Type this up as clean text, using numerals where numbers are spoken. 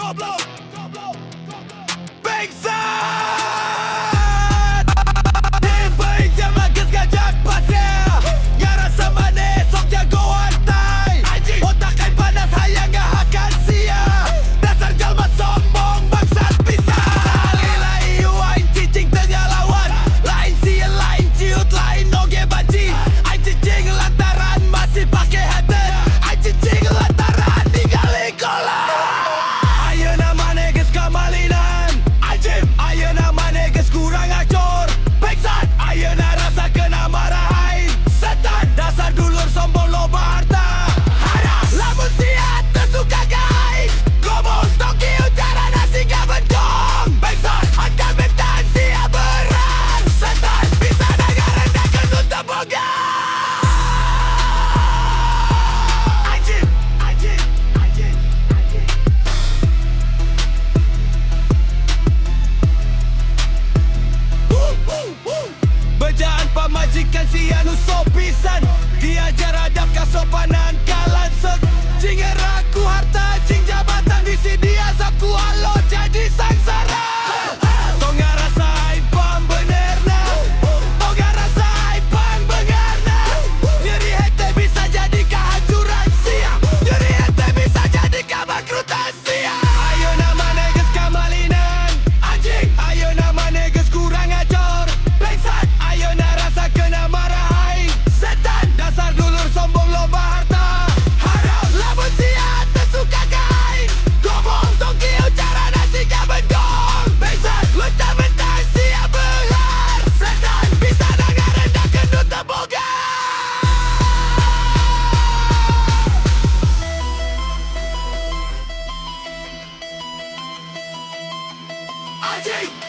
Majikan si anu sopisan diajar adab kasopanan kalan sek jing eraku harta jing jabatan di sini azabku alo jadi sangsara. Kau ngarasain pam benerna, kau ngarasain pam bengarna. Nyeri hete bisa jadi kehancuran siap, nyeri hete bisa jadi kebangkrutan siap. Ayo nama neges kamalinan anjing, ayo nama neges kurang ajar bangsat, ayo narasa kena marah aing setan, dasar dulur sombong loba harta haram. Lamun siat tersuka kain gomong tongki ucara nasi kabendong bangsat, lu tak mentang siap bengar setan, bisa dengar rendah kendut teboga. Anjing